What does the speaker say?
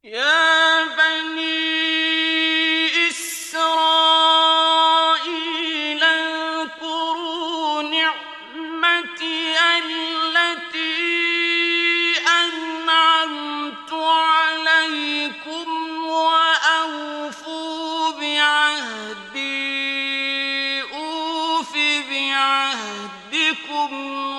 يا بني إسرائيل اذكروا نعمتي التي أنعمت عليكم وأوفوا بعهدي أوف بعهدكم